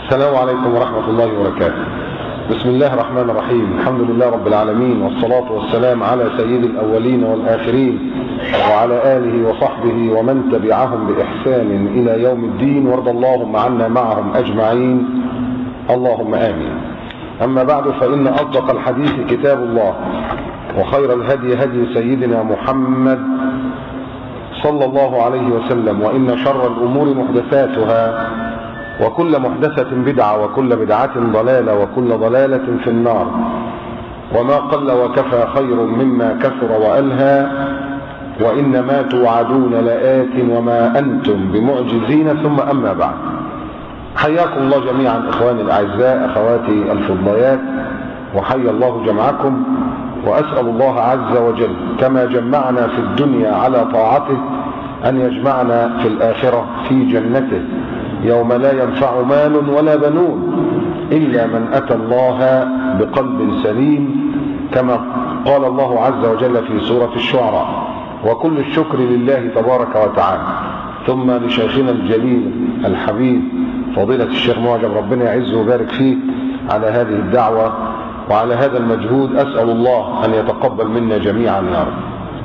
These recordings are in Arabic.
السلام عليكم ورحمة الله وبركاته. بسم الله الرحمن الرحيم. الحمد لله رب العالمين، والصلاة والسلام على سيد الأولين والآخرين وعلى آله وصحبه ومن تبعهم بإحسان إلى يوم الدين، وارض اللهم عنا معهم أجمعين، اللهم آمين. أما بعد، فإن أصدق الحديث كتاب الله، وخير الهدي هدي سيدنا محمد صلى الله عليه وسلم، وإن شر الأمور محدثاتها، وكل محدثة بدعة، وكل بدعة ضلالة، وكل ضلالة في النار. وما قل وكفى خير مما كثر وألهى، وإنما توعدون لآت وما أنتم بمعجزين. ثم أما بعد، حياكم الله جميعا إخواني الأعزاء، أخواتي الفضليات، وحيا الله جمعكم. وأسأل الله عز وجل كما جمعنا في الدنيا على طاعته أن يجمعنا في الآخرة في جنته، يوم لا ينفع مال ولا بنون إلا من أتى الله بقلب سليم، كما قال الله عز وجل في سورة الشعراء: وكل الشكر لله تبارك وتعالى. ثم لشيخنا الجليل الحبيب فضيلة الشيخ معجب، ربنا يعزه ويبارك فيه، على هذه الدعوة وعلى هذا المجهود. أسأل الله أن يتقبل منا جميعا يا رب.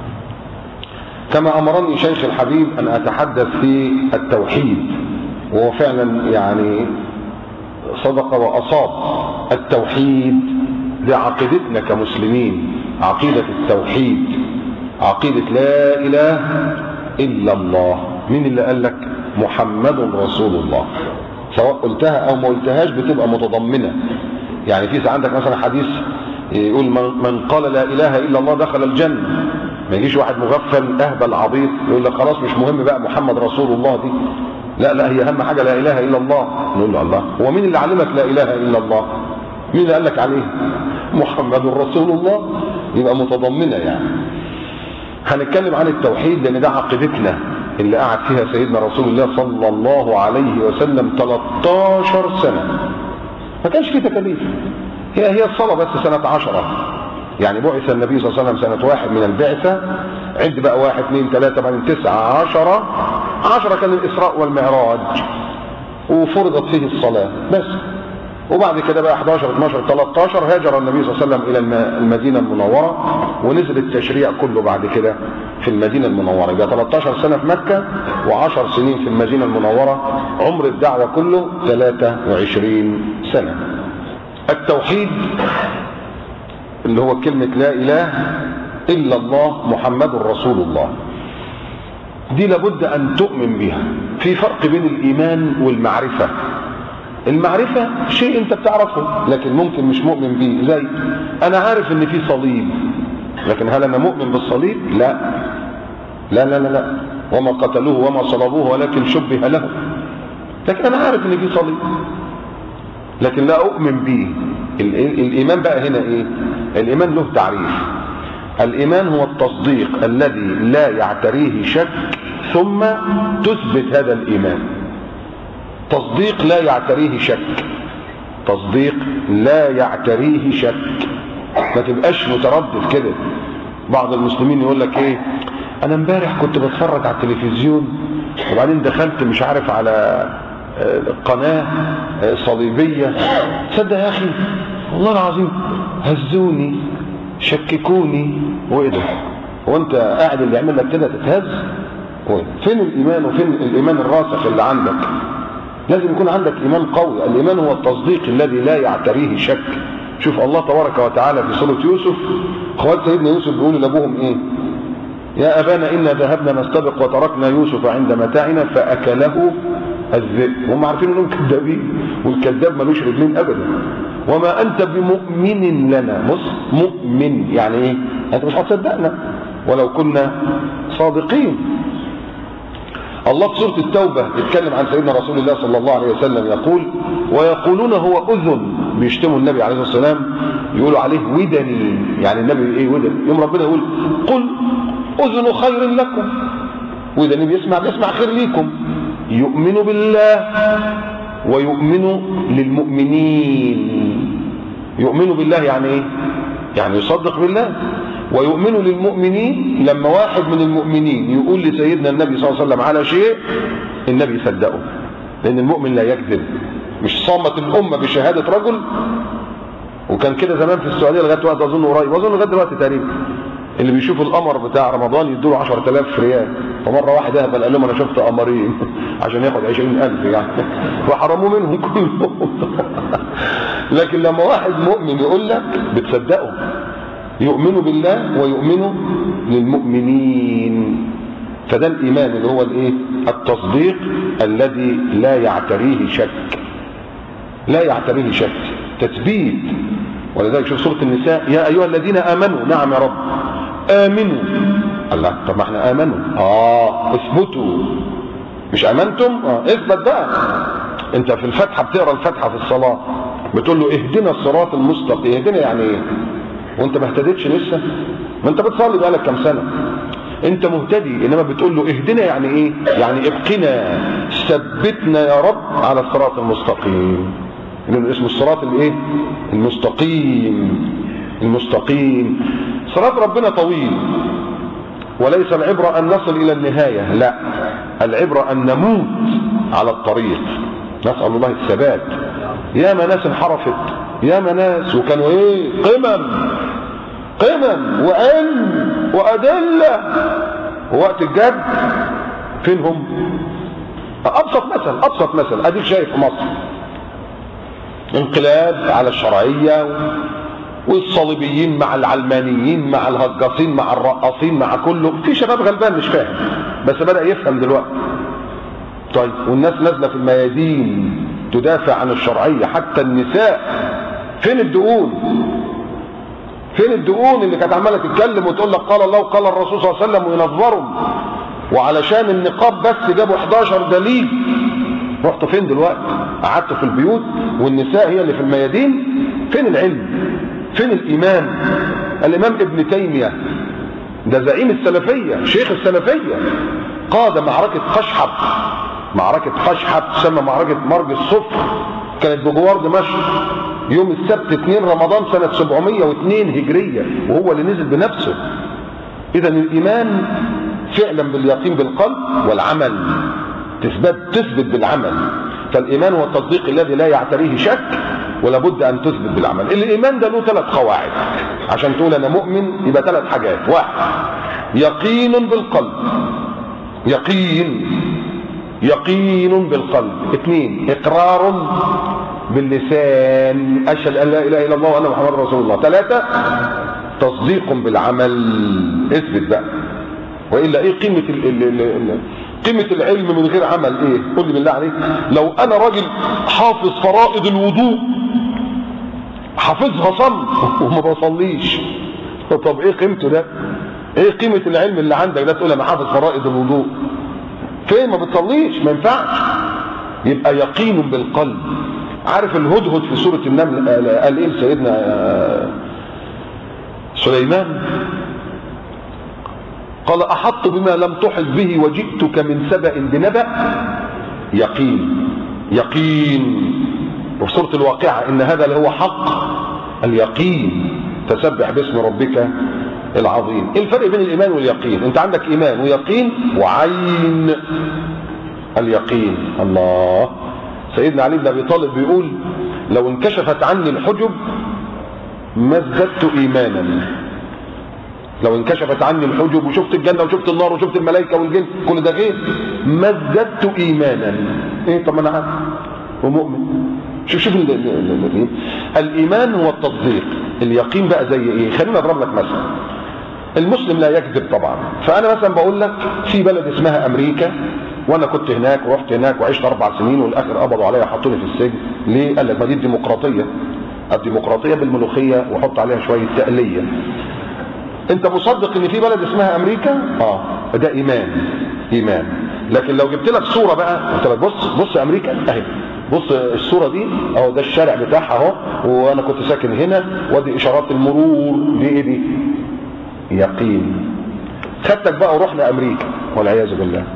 كما أمرني شيخ الحبيب أن أتحدث في التوحيد، وهو فعلا يعني صدق وأصاب. التوحيد دي عقيدتنا كمسلمين، عقيدة التوحيد، عقيدة لا إله إلا الله. مين اللي قال لك؟ محمد رسول الله. سواء قلتها أو ما قلتهاش بتبقى متضمنة. يعني في عندك مثلا حديث يقول من قال لا إله إلا الله دخل الجنة. ما يجيش واحد مغفل أهبل عبيط يقول لك خلاص مش مهم بقى محمد رسول الله دي. لا، هي أهم حاجة لا إله إلا الله. نقول له الله، هو مين اللي علمك لا إله إلا الله؟ مين اللي قال لك عليه؟ محمد رسول الله. يبقى متضمنة. يعني هنتكلم عن التوحيد لأن ده عقيدتنا اللي قعد فيها سيدنا رسول الله صلى الله عليه وسلم 13 سنة. ما كانش فيه تكاليف، هي الصلاة بس سنة 10. يعني بعث النبي صلى الله عليه وسلم سنة 1 من البعثة. عد بقى 1 2 3 بعدين 9 10 كان الإسراء والمعراج، وفرضت فيه الصلاة بس. وبعد كده بقى 11 12 13 هاجر النبي صلى الله عليه وسلم إلى المدينة المنورة، ونزل التشريع كله بعد كده في المدينة المنورة. يبقى 13 سنة في مكة و10 سنين في المدينة المنورة. عمر الدعوة كله 23 سنة. التوحيد اللي هو كلمة لا إله إلا الله محمد رسول الله، دي لابد أن تؤمن بها. في فرق بين الإيمان والمعرفة. المعرفة شيء أنت بتعرفه لكن ممكن مش مؤمن به. زي أنا عارف إن في صليب، لكن هل أنا مؤمن بالصليب؟ لا لا لا لا. وما قتلوه وما صلبوه ولكن شبه له. لكن أنا عارف إن في صليب لكن لا أؤمن به. الإيمان بقى هنا إيه؟ الإيمان له تعريف. الإيمان هو التصديق الذي لا يعتريه شك ثم تثبت هذا الإيمان. تصديق لا يعتريه شك، تصديق لا يعتريه شك. ما تبقاش متردد كده. بعض المسلمين يقول لك ايه، انا امبارح كنت بتفرج على التلفزيون وبعدين دخلت مش عارف على قناة صليبية، تصدق يا اخي والله العظيم هزوني شككوني. وايه ده؟ هو انت قاعد اللي يعمل لك كده تتهز؟ فين الايمان وفين الايمان الراسخ اللي عندك؟ لازم يكون عندك ايمان قوي. الايمان هو التصديق الذي لا يعتريه شك. شوف الله تبارك وتعالى في سورة يوسف، اخوات سيدنا يوسف بيقولوا لابوهم ايه؟ يا ابانا انا ذهبنا نستبق وتركنا يوسف عند متاعنا فاكله الذئب. هم عارفين انهم كذابين، والكذاب ملوش رجلين ابدا. وما انت بمؤمن لنا. بص، مؤمن يعني ايه؟ انت مش هتصدقنا ولو كنا صادقين. الله في سورة التوبة يتكلم عن سيدنا رسول الله صلى الله عليه وسلم يقول: ويقولون هو أذن. بيشتموا النبي عليه الصلاة والسلام، يقولوا عليه ودني. يعني النبي ايه ودن؟ يوم ربنا يقول: قل أذن خير لكم. ودني بيسمع خير ليكم. يؤمن بالله ويؤمن للمؤمنين. يؤمن بالله يعني ايه؟ يعني يصدق بالله. ويؤمن للمؤمنين، لما واحد من المؤمنين يقول لسيدنا النبي صلى الله عليه وسلم على شيء النبي يصدقه، لأن المؤمن لا يكذب. مش صامت الامه بشهاده رجل. وكان كده زمان في السعوديه لغايه وقت اظن قريب، واظن لغايه دلوقتي تقريبا، اللي بيشوف القمر بتاع رمضان يدوا له 10,000 ريال، فمره واحد اهبل قال لهم انا شفت قمرين عشان ياخد 20,000 يعني، وحرموه منهم كلهم. لكن لما واحد مؤمن يقول لك بتصدقه، يؤمن بالله ويؤمن للمؤمنين. فده الايمان اللي هو الايه؟ التصديق الذي لا يعتريه شك، لا يعتريه شك، تثبيت. ولذلك شوف سورة النساء: يا أيها الذين آمنوا. نعم يا رب، آمنوا. الله، طب ما احنا آمنوا. اثبتوا، مش آمنتم؟ اثبت بقى. انت في الفاتحة بتقرأ الفاتحة في الصلاة بتقول له اهدنا الصراط المستقيم. اهدنا يعني ايه؟ وانت ما اهتدتش لسه؟ ما انت بتصلي بقالك كام سنة، انت مهتدي، انما بتقول له اهدنا يعني ايه؟ يعني ابقنا، ثبتنا يا رب على الصراط المستقيم. لأنه اسمه الصراط الايه؟ المستقيم. المستقيم. صراط ربنا طويل، وليس العبرة ان نصل الى النهاية، لا، العبرة ان نموت على الطريق. نسأل الله الثبات. يا ما ناس انحرفت، يا ما ناس وكانوا ايه؟ قمم وعلم وأدلة، ووقت الجد فينهم؟ ابسط مثل اديك شايف في مصر انقلاب على الشرعية، والصليبيين مع العلمانيين مع الهجاصين مع الرقاصين مع كله. في شباب غلبان مش فاهم، بس بدأ يفهم دلوقتي. طيب، والناس نازله في الميادين تدافع عن الشرعية، حتى النساء. فين الدقون؟ فين الدقون اللي كانت عماله تتكلم وتقول لك قال الله وقال الرسول صلى الله عليه وسلم وينظرهم، وعلشان النقاب بس جابوا 11 دليل. رحتوا فين دلوقتي؟ قعدتوا في البيوت والنساء هي اللي في الميادين. فين العلم؟ فين الإيمان؟ الإمام ابن تيمية ده زعيم السلفية، شيخ السلفية، قاد معركة خشحب تسمى معركة مرج الصفر، كانت بجوار دمشق يوم السبت 2 رمضان سنة 702 هجرية، وهو اللي نزل بنفسه. إذا الإيمان فعلا باليقين بالقلب والعمل، تثبت بالعمل. فالإيمان هو التصديق الذي لا يعتريه شك، ولا بد أن تثبت بالعمل. الإيمان ده له 3 قواعد عشان تقول أنا مؤمن. يبقى 3 حاجات: 1 يقين بالقلب، يقين بالقلب. 2 إقرار باللسان، أشهد أن لا إله إلا الله وأن محمد رسول الله. 3 تصديق بالعمل. اثبت بقى، وإلا إيه قيمة العلم من غير عمل؟ إيه؟ قل لي بالله عليك، لو أنا راجل حافظ فرائض الوضوء، حافظها صم وما بصليش، طب إيه قيمته ده؟ إيه قيمة العلم اللي عندك ده تقول أنا حافظ فرائض الوضوء؟ فين ما بتصليش؟ ما ينفعش. يبقى يقين بالقلب. عارف الهدهد في سورة النمل قال إيه سيدنا سليمان؟ قال أحط بما لم تحط به وجئتك من سبأ بنبأ. يقين. وفي سورة الواقعة إن هذا اللي هو حق اليقين، فسبح باسم ربك العظيم. ايه الفرق بين الإيمان واليقين؟ انت عندك إيمان ويقين وعين اليقين. الله، سيدنا علي بن أبي طالب بيقول لو انكشفت عني الحجب ما ازددت إيمانا. لو انكشفت عني الحجب وشفت الجنة وشفت النار وشفت الملائكة والجن كل ده غير، ما ازددت إيمانا. ايه؟ طب انا عارف ومؤمن. شوف الإيمان هو التصديق. اليقين بقى زي ايه؟ خلينا اضرب لك مثلا. المسلم لا يكذب طبعا. فانا مثلا بقول لك في بلد اسمها امريكا، وانا كنت هناك ورحت هناك وعشت 4 سنين، والاخر قبضوا عليا حطوني في السجن. ليه؟ قال لك ما دي الديمقراطية بالملوخية وحط عليها شوية تقلية. انت مصدق ان في بلد اسمها امريكا؟ ده ايمان. لكن لو جبت لك صورة بقى قلت لك بص امريكا اهي، بص الصورة دي اهو، ده الشارع بتاعها اهو، وانا كنت ساكن هنا، وادي اشارات المرور، دي ايه دي؟ يقين. خدتك بقى ورحنا امريكا والعياذ بالله،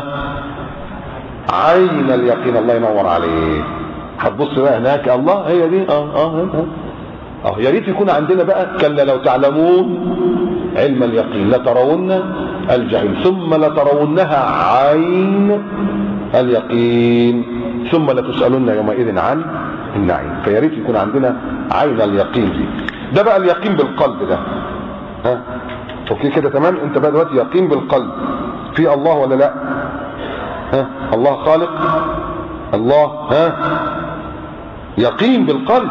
عين اليقين. الله ينور عليك. هتبص بقى هناك، الله هي دي. يا ريت يكون عندنا بقى كلا لو تعلمون علم اليقين لترون الجحيم ثم لترونها عين اليقين ثم لتسألن يومئذ عن النعيم. فيا ريت يكون عندنا عين اليقين دي. ده بقى اليقين بالقلب ده. ها اوكي كده تمام؟ انت بقى دلوقتي يقين بالقلب في الله ولا لا؟ ها الله خالق، الله ها يقين بالقلب.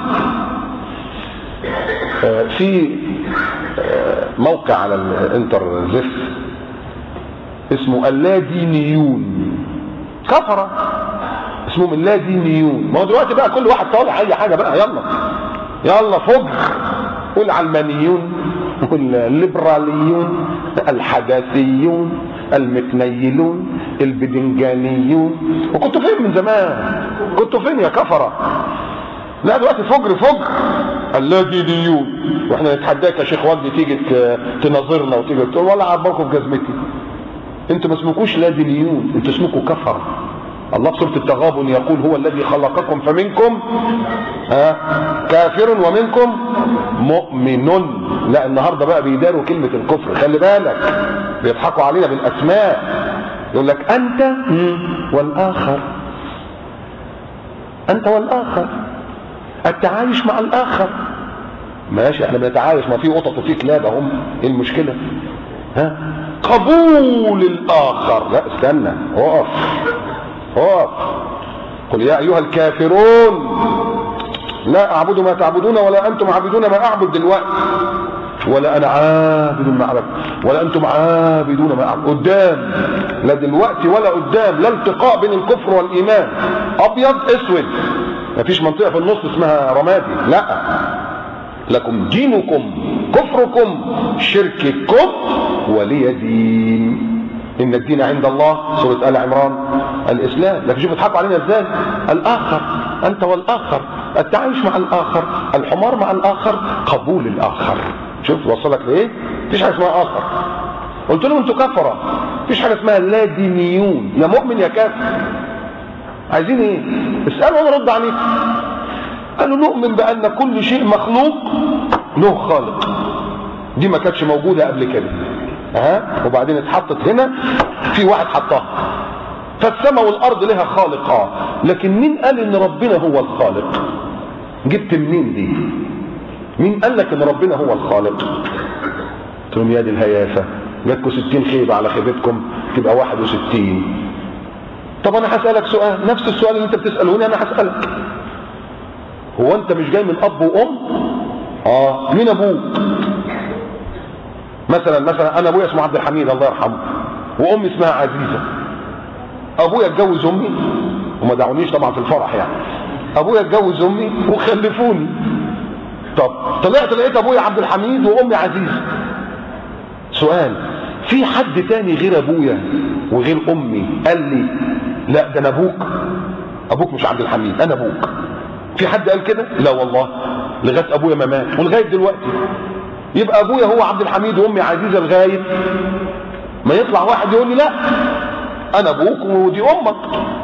في موقع على الانترنت اسمه اللادينيون، كفرة اسمهم اللادينيون. ما هو دلوقتي بقى كل واحد طالع اي حاجه بقى، يلا فجر، والعلمانيون والليبراليون الحداثيون المتنيلون البدنجانيون. وكنتوا فين من زمان؟ كنتوا فين يا كفره؟ لا دلوقتي فجر اللادينيون. واحنا نتحداك يا شيخ وجدي تيجي تناظرنا وتيجي تقول ولا عبركم في جزمتي. انتوا ما اسمكوش لادينيون، انتوا اسمكم كفره. الله في سورة التغابن يقول هو الذي خلقكم فمنكم كافر ومنكم مؤمن. لا النهارده بقى بيداروا كلمة الكفر، خلي بالك بيضحكوا علينا بالاسماء. يقول لك انت والاخر، انت والاخر، التعايش مع الاخر. ماشي احنا بنتعايش، ما في قطط وفي كلاب اهم، ايه المشكلة؟ قبول الاخر. لا استنى، اقف. قل يا ايها الكافرون لا اعبد ما تعبدون ولا انتم عابدون ما اعبد دلوقتي، ولا انا عابد ما اعبد ولا انتم عابدون ما اعبد. قدام، لا دلوقتي ولا قدام، لا التقاء بين الكفر والايمان، ابيض اسود، مفيش منطقه في النص اسمها رمادي. لا، لكم دينكم كفركم شرككم ولي دين. ان الدين عند الله، سورة آل عمران، الاسلام. لكن شوف بيضحكوا علينا ازاي. الاخر، انت والاخر، التعايش مع الاخر، الحمار مع الاخر، قبول الاخر. شوف وصلك لايه؟ مفيش حاجه اسمها اخر. قلت لهم انتوا كفره، مفيش حاجه اسمها لا دينيون، يا مؤمن يا كافر. عايزين ايه؟ اسالوا وانا ارد عليكم. قالوا نؤمن بان كل شيء مخلوق له خالق. دي ما كانتش موجوده قبل كده، وبعدين اتحطت هنا، في واحد حطها. فالسماء والارض لها خالق، لكن مين قال ان ربنا هو الخالق؟ جبت منين دي؟ مين قال لك ان ربنا هو الخالق؟ قلت لهم يا دي الهيافه، جاتكم 60 خيبه على خيبتكم تبقى 61. طب انا هسالك سؤال، نفس السؤال اللي انت بتسالوني انا هسالك. هو انت مش جاي من اب وام؟ مين ابوك؟ مثلا انا ابويا اسمه عبد الحميد الله يرحمه، وامي اسمها عزيزه. ابويا اتجوز امي وما دعونيش طبعا في الفرح يعني. ابويا اتجوز امي وخلفوني. طب طلعت لقيت ابويا عبد الحميد وامي عزيزه. سؤال، في حد تاني غير ابويا وغير امي قال لي لا ده انا ابوك مش عبد الحميد، انا ابوك؟ في حد قال كده؟ لا والله، لغايه ابويا ما مات ولغايه دلوقتي. يبقى ابويا هو عبد الحميد وامي عزيزه لغايه ما يطلع واحد يقول لي لا انا ابوك ودي امك.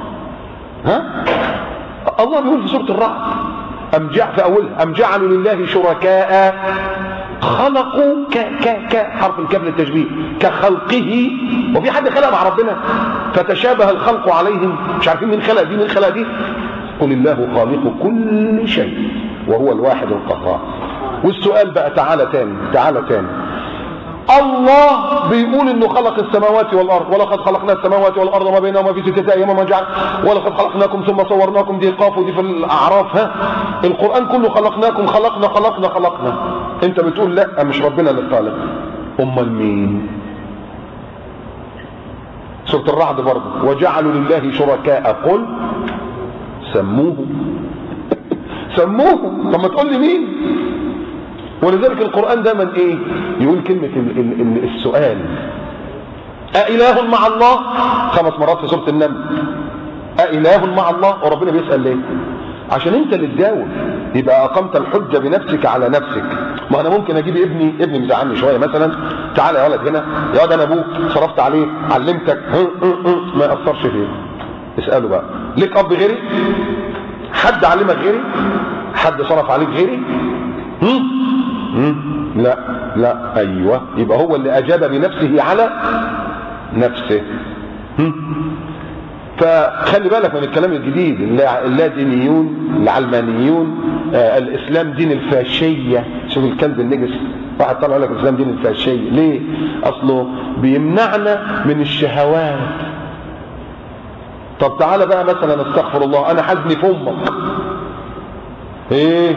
الله بيقول في سوره الرعد في اولها ام جعلوا لله شركاء خلقوا حرف الكاف للتشبيه كخلقه. وفي حد خلق مع ربنا؟ فتشابه الخلق عليهم، مش عارفين مين خلق دي مين خلق دي. قل الله خالق كل شيء وهو الواحد القهار. والسؤال بقى، تعالى تاني. الله بيقول انه خلق السماوات والارض، ولقد خلقنا السماوات والارض وما بينهما في 6 ايام وما جعل، ولقد خلقناكم ثم صورناكم. دي قاف ودي في الاعراف. القران كله خلقناكم، خلقنا. انت بتقول لا مش ربنا اللي خالق. امال مين؟ سوره الرعد برضه، وجعلوا لله شركاء قل سموهم. طب ما تقول لي مين؟ ولذلك القرآن دايما ايه يقول كلمة السؤال. أإله مع الله 5 مرات في سورة النمل. أإله مع الله، وربنا بيسأل ليه؟ عشان انت اللي تجاوب، يبقى أقمت الحجة بنفسك على نفسك. ما انا ممكن اجيب ابني مزعلني شوية مثلا، تعالى يا ولد هنا، يا ولد انا ابوك، صرفت عليك، علمتك، ما يأثرش فيه. اسأله بقى، ليك اب غيري؟ حد علمك غيري؟ حد صرف عليك غيري؟ لا ايوه، يبقى هو اللي اجاب بنفسه على نفسه. فخلي بالك من الكلام الجديد. اللادينيون العلمانيون الاسلام دين الفاشيه. شوف الكلب النجس، واحد طلع لك الاسلام دين الفاشيه. ليه؟ اصله بيمنعنا من الشهوات. طب تعالى بقى مثلا استغفر الله، انا حزني في امك. ايه؟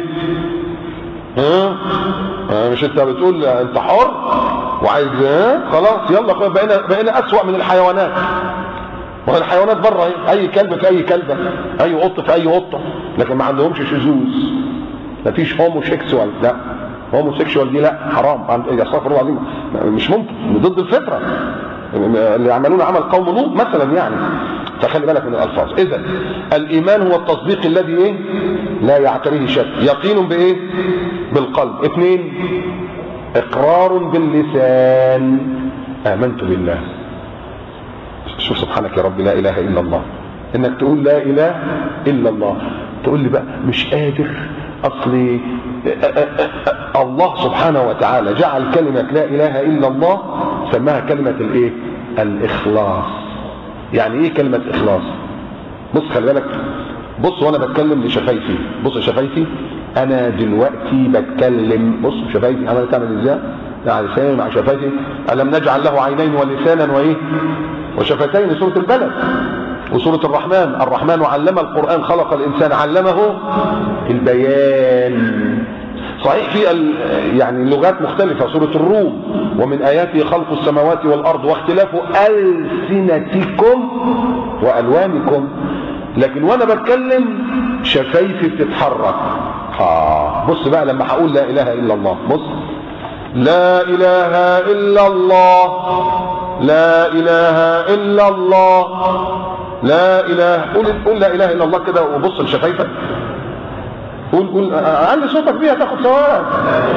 مش انت بتقول انت حر وعايز خلاص يلا بقينا اسوأ من الحيوانات. والحيوانات بره اي كلب في اي كلبه، اي قط في اي قطه، لكن ما عندهمش شذوذ. مفيش هوموسيكسوال، لا هوموسيكسوال دي لا حرام، استغفر الله العظيم، مش ممكن، ضد الفطره اللي يعملون عمل قوم لوط مثلا يعني. فخلي بالك من الالفاظ. اذا الايمان هو التصديق الذي ايه؟ لا يعتريه شك. يقين بايه؟ بالقلب. 2 اقرار باللسان، امنت بالله. شوف سبحانك يا رب، لا اله الا الله. انك تقول لا اله الا الله. تقول لي بقى مش قادر، اصلي الله سبحانه وتعالى جعل كلمة لا اله الا الله سماها كلمة الايه؟ الاخلاص. يعني ايه كلمة اخلاص؟ بص خلي بالك، بص وانا بتكلم لشفايفي، بص شفايفي انا دلوقتي بتكلم، بص شفايفي انا تعمل ازاي؟ يعني لساني مع شفايفي. الم نجعل له عينين ولسانا وايه؟ وشفتين. سورة البلد وسورة الرحمن علم القرآن، خلق الإنسان، علمه البيان. صحيح في يعني لغات مختلفة. سورة الروم ومن آياته خلق السماوات والأرض واختلاف ألسنتكم وألوانكم. لكن وأنا بتكلم شفايفي بتتحرك. بص بقى لما هقول لا إله إلا الله، بص لا إله إلا الله، لا إله إلا الله، لا إله. قول لا إله إلا الله كده وبص لشفايفك. قول علي صوتك بيها تاخد ثواب.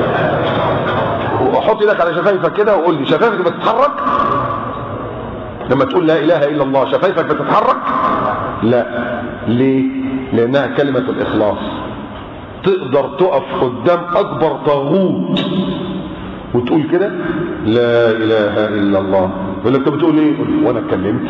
وحط ايدك على شفايفك كده وقول لي شفايفك بتتحرك؟ لما تقول لا إله إلا الله شفايفك بتتحرك؟ لا. ليه؟ لأنها كلمة الإخلاص. تقدر تقف قدام أكبر طاغوت وتقول كده لا إله إلا الله. يقول لك انت بتقول ايه؟ وانا اتكلمت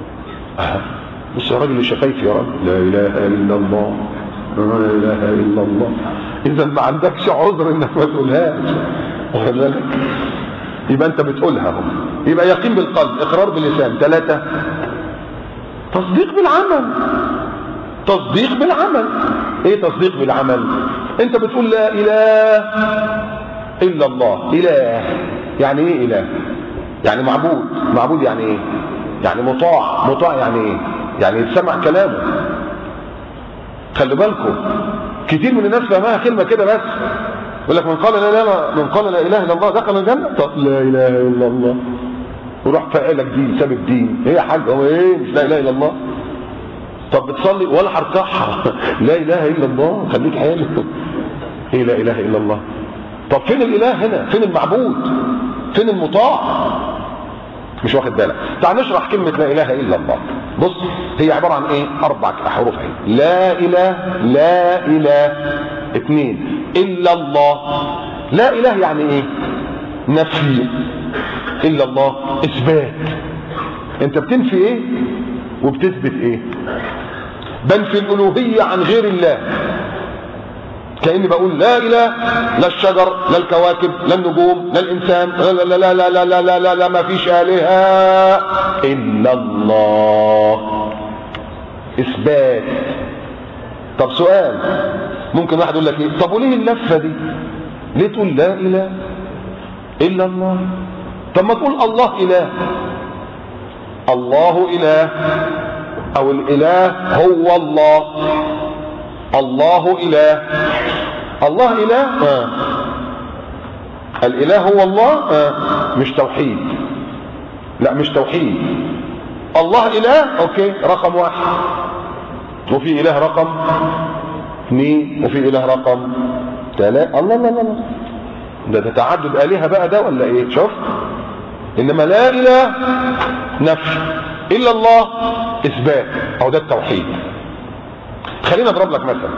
بص يا راجل شفايفي يا راجل، لا اله الا الله، لا اله الا الله. اذا ما عندكش عذر انك ما تقولهاش، واخد بالك؟ يبقى انت بتقولها اهو. يبقى يقين بالقلب، اقرار باللسان. 3 تصديق بالعمل. تصديق بالعمل. ايه تصديق بالعمل؟ انت بتقول لا اله الا الله. اله يعني ايه؟ اله يعني معبود. معبود يعني ايه؟ يعني مطاع. مطاع يعني ايه؟ يعني يتسمع كلامه. خلي بالكم كتير من الناس فهمها كلمه كده بس، يقول لك من قال لا اله الا الله دخل الجنه. طب لا اله الا الله وروح فاعلك دين، ساب الدين. ايه يا حاج هو ايه؟ مش لا اله الا الله. طب بتصلي ولا هركعها لا اله الا الله، خليك حالك. ايه لا اله الا الله؟ طب فين الاله هنا؟ فين المعبود؟ فين المطاع؟ مش واخد بالك. تعال نشرح كلمة لا اله الا الله. بص هي عبارة عن ايه؟ 4 حروف اهي. لا اله، لا اله. 2 الا الله. لا اله يعني ايه؟ نفي. الا الله اثبات. انت بتنفي ايه وبتثبت ايه؟ بنفي الالوهية عن غير الله، كأني بقول لا إله، لا الشجر، لا الكواكب، لا النجوم، لا الإنسان، لا لا لا لا لا لا لا لا, لا ما فيش آلهة إلا الله. إثبات. طب سؤال، ممكن واحد يقول لك إيه؟ طب وليه اللفة دي؟ ليه تقول لا إله إلا الله؟ طب ما تقول الله إله. الله إله، أو الإله هو الله. الله إله. الله إله؟ الإله هو الله؟ مش توحيد. لا مش توحيد. الله إله أوكي، رقم 1. وفي إله رقم 2، وفي إله رقم 3. الله لا لا لا، ده تعدد آلهة بقى ده ولا إيه؟ شوف، إنما لا إله نفي، إلا الله إثبات، أو ده التوحيد. خلينا اضرب لك مثلا.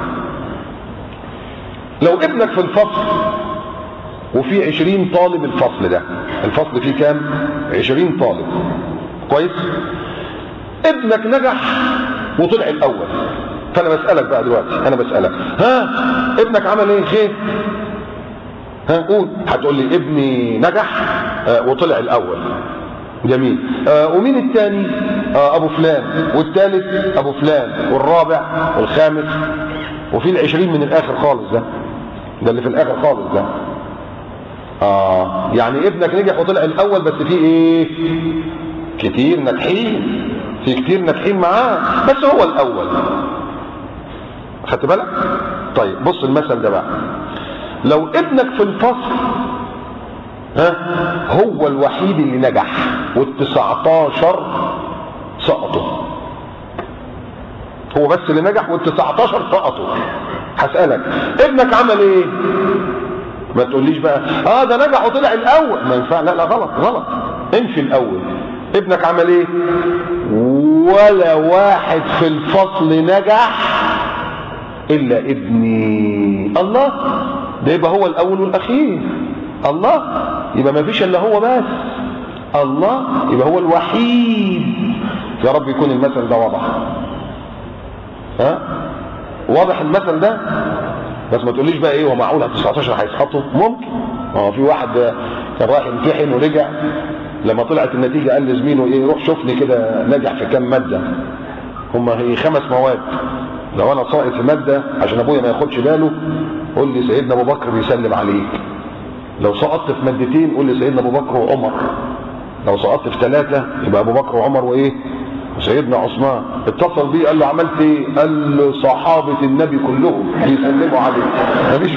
لو ابنك في الفصل وفي 20 طالب، الفصل ده الفصل فيه كام؟ 20 طالب، كويس؟ ابنك نجح وطلع الاول، فانا بسألك بقى دلوقتي، انا بسألك ها ابنك عمل ايه؟ خير؟ ها قول. هتقول لي ابني نجح وطلع الاول، جميل. ومين الثاني؟ ابو فلان، والثالث ابو فلان، والرابع والخامس، وفي ال20 من الاخر خالص ده اللي في الاخر خالص ده. يعني ابنك نجح وطلع الاول، بس في ايه؟ كتير ناجحين، في كتير ناجحين معاه، بس هو الاول. خدت بالك؟ طيب بص المثل ده بقى، لو ابنك في الفصل هو الوحيد اللي نجح وال19 سقطوا، هو بس اللي نجح وال19 سقطوا، هسألك ابنك عمل ايه؟ ما تقوليش بقى ده نجح وطلع الاول، ما ينفع، لا غلط غلط، انفي الاول. ابنك عمل ايه؟ ولا واحد في الفصل نجح الا ابني. الله، ده يبقى هو الاول والاخير. الله، يبقى ما فيش الا هو بس. الله، يبقى هو الوحيد. يا رب يكون المثل ده واضح. واضح المثل ده؟ بس ما تقوليش بقى ايه ومعقول 19 هيسقطوا؟ ممكن. في واحد كان رايح يمتحن ورجع، لما طلعت النتيجه قال لزميله ايه، روح شوف لي كده نجح في كام ماده. هي 5 مواد، لو انا ساقط في ماده عشان ابويا ما ياخدش باله قول لي سيدنا ابو بكر بيسلم عليك. لو سقطت في مادتين قول لي سيدنا ابو بكر وعمر. لو سقطت في 3 يبقى ابو بكر وعمر وايه؟ وسيدنا عثمان. اتصل بيه قال له عملت ايه؟ قال له صحابه النبي كلهم بيسلموا عليك. مفيش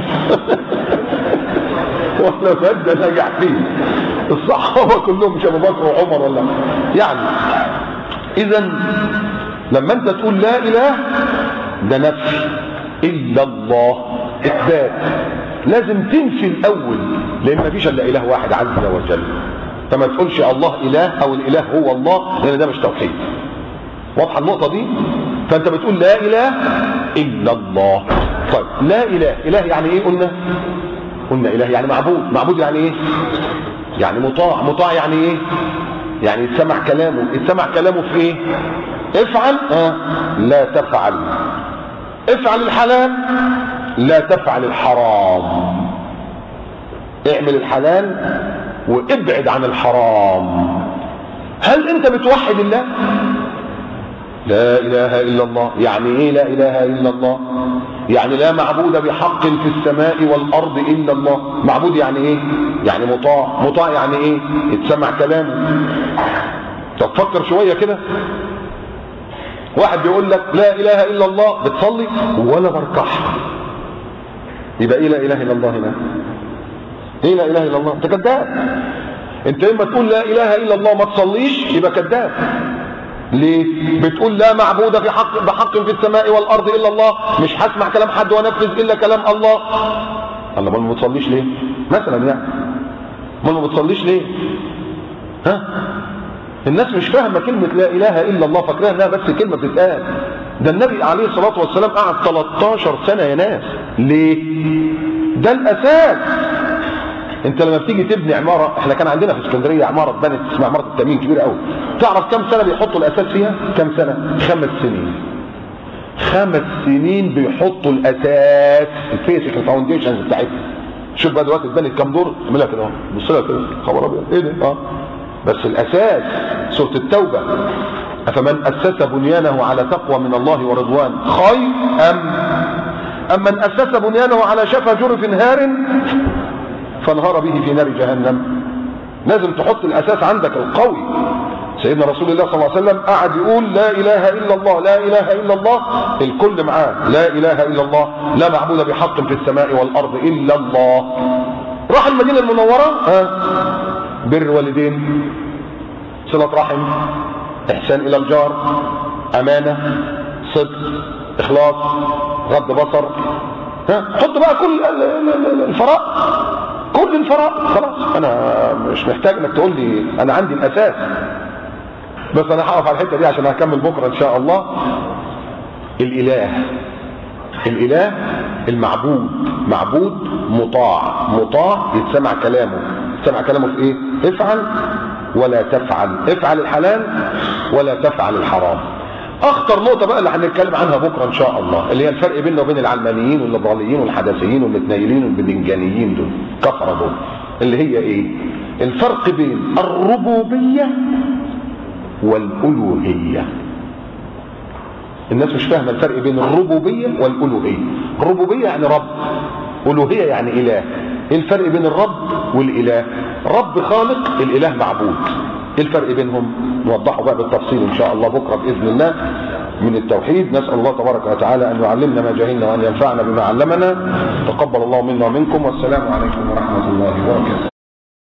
ولا ماده نجح فيه الصحابه كلهم، مش ابو بكر وعمر ولا يعني. اذا لما انت تقول لا اله ده نفي، الا الله اثبات، لازم تنفي الاول، لان مفيش الا اله واحد عز وجل. فما تقولش الله اله او الاله هو الله، لان ده مش توحيد. واضحه النقطه دي؟ فانت بتقول لا اله الا الله. طيب لا اله يعني ايه؟ قلنا اله يعني معبود. معبود يعني ايه؟ يعني مطاع. مطاع يعني ايه؟ يعني يتسمع كلامه. يتسمع كلامه في ايه؟ افعل لا تفعل، افعل الحلال لا تفعل الحرام، اعمل الحلال وابعد عن الحرام. هل انت بتوحد الله؟ لا اله الا الله. يعني ايه لا اله الا الله؟ يعني لا معبود بحق في السماء والارض الا الله. معبود يعني ايه؟ يعني مطاع. مطاع يعني ايه؟ يتسمع كلامه. طب فكر شويه كده، واحد بيقول لك لا اله الا الله بتصلي ولا بركعها، يبقى ايه لا اله الا الله هنا؟ ايه لا اله الا الله؟ انت كذاب. انت اما تقول لا اله الا الله ما تصليش يبقى كذاب. ليه؟ بتقول لا معبود بحق في السماء والارض الا الله، مش هسمع كلام حد وانفذ الا كلام الله. الله، ما بتصليش ليه؟ مثلا يعني ما بتصليش ليه؟ الناس مش فاهمه كلمه لا اله الا الله، فاكراها انها بس كلمه بتتقال. ده النبي عليه الصلاه والسلام قعد 13 سنه يا ناس. ليه؟ ده الاساس. انت لما بتيجي تبني عماره، احنا كان عندنا في اسكندريه عماره اتبنت اسمها عماره التامين، كبيره قوي. تعرف كم سنه بيحطوا الاساس فيها؟ كم سنه؟ 5 سنين. 5 سنين بيحطوا الاساس، البيسك الفاونديشنز بتاعتها. شوف بقى دلوقتي اتبنت كام دور؟ اعملها كده اهو، بص لها كده، خبر ابيض ايه ده؟ بس الاساس سوره التوبه، افمن اسس بنيانه على تقوى من الله ورضوان خير ام من اسس بنيانه على شفا جرف هار فانهار به في نار جهنم. لازم تحط الاساس عندك القوي. سيدنا رسول الله صلى الله عليه وسلم قعد يقول لا اله الا الله لا اله الا الله، الكل معاه لا اله الا الله، لا معبود بحق في السماء والارض الا الله. راح المدينه المنوره، بر والدين، صله رحم، احسان الى الجار، امانه، صدق، اخلاص، غض بصر. حط بقى كل الفرائض، كل الفرائض. خلاص انا مش محتاج انك تقول لي انا عندي الاساس. بس انا هقف على الحته دي عشان هكمل بكره ان شاء الله. الاله المعبود، معبود مطاع. مطاع يتسمع كلامه. يتسمع كلامه في ايه؟ افعل ولا تفعل، افعل الحلال ولا تفعل الحرام. اخطر نقطة بقى اللي هنتكلم عنها بكرة ان شاء الله، اللي هي الفرق بيننا وبين العلمانيين والليبراليين والحداثيين والمتنيلين والبدنجانيين دول كفرة دول، اللي هي ايه؟ الفرق بين الربوبية والألوهية. الناس مش فاهمة الفرق بين الربوبية والألوهية. الربوبية يعني رب، ألوهية يعني إله. ايه الفرق بين الرب والإله؟ رب خالق، الإله معبود. ايه الفرق بينهم؟ نوضحه بقى بالتفصيل ان شاء الله بكرة بإذن الله من التوحيد. نسأل الله تبارك وتعالى أن يعلمنا ما جهلنا وأن ينفعنا بما علمنا. تقبل الله منا ومنكم، والسلام عليكم ورحمة الله وبركاته.